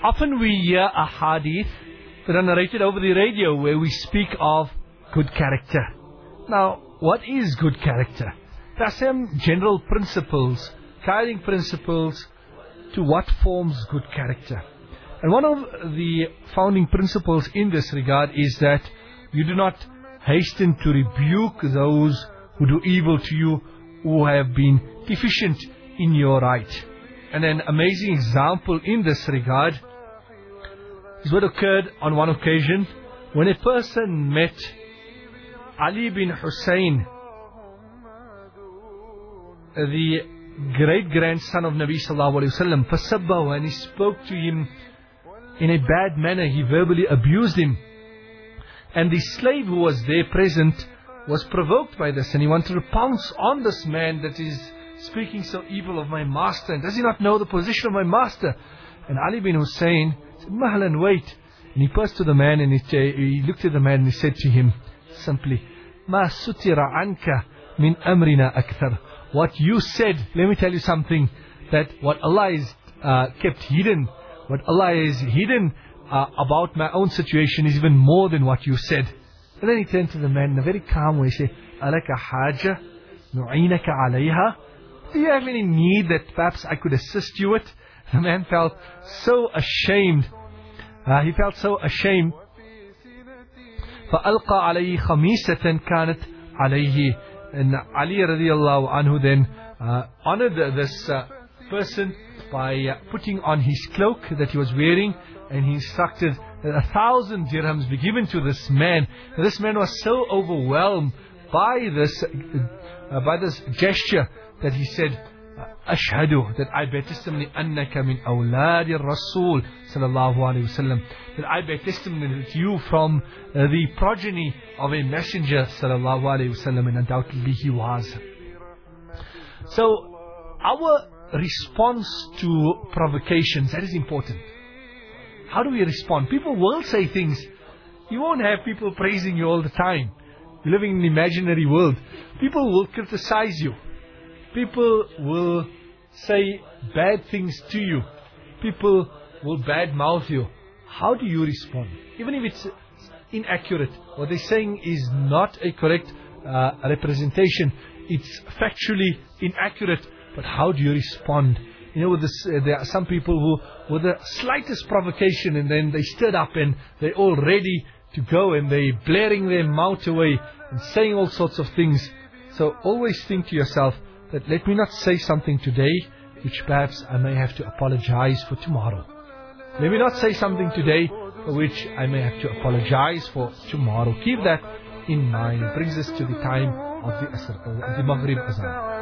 Often we hear a hadith that are narrated over the radio where we speak of good character. Now, what is good character? There are some general principles, guiding principles to what forms good character. And one of the founding principles in this regard is that you do not hasten to rebuke those who do evil to you, who have been deficient in your right. And an amazing example in this regard is what occurred on one occasion when a person met Ali bin Hussein, the great-grandson of Nabi sallallahu alayhi wa sallam, fasabbahu, and he spoke to him in a bad manner. He verbally abused him. And the slave who was there present was provoked by this, and he wanted to pounce on this man that is speaking so evil of my master, and does he not know the position of my master? And Ali bin Hussein said, Mahlan, wait. And he passed to the man, and he looked at the man and he said to him simply, Ma sutira anka min amrina akthar. What you said, let me tell you something, that what Allah is kept hidden, what Allah is hidden about my own situation is even more than what you said. And then he turned to the man in a very calm way. He said, Alaka haja nu'inaka alayha. Do you have any need that perhaps I could assist you with? The man felt so ashamed. He felt so ashamed. فَأَلْقَى عَلَيْهِ خَمِيسَةً كَانَتْ عَلَيْهِ. And Ali radiallahu anhu then honored this person by putting on his cloak that he was wearing, and he instructed that 1,000 dirhams be given to this man. And this man was so overwhelmed by this gesture that he said, Ashhadu, that I bear testimony, annaka min awladi Rasul sallallahu alayhi wasallam, that I bear testimony that you from the progeny of a messenger sallallahu alayhi wasallam, and undoubtedly he was. So our response to provocations, that is important. How do we respond? People will say things. You won't have people praising you all the time. You're living in an imaginary world. People will criticize you. People will say bad things to you. People will badmouth you. How do you respond? Even if it's inaccurate, what they're saying is not a correct representation. It's factually inaccurate. But how do you respond? You know, with this, there are some people who, with the slightest provocation, and then they stood up and they're all ready to go, and they're blaring their mouth away and saying all sorts of things. So always think to yourself that let me not say something today which perhaps I may have to apologize for tomorrow. Let me not say something today for which I may have to apologize for tomorrow. Keep that in mind. It brings us to the time of the Maghrib Azan.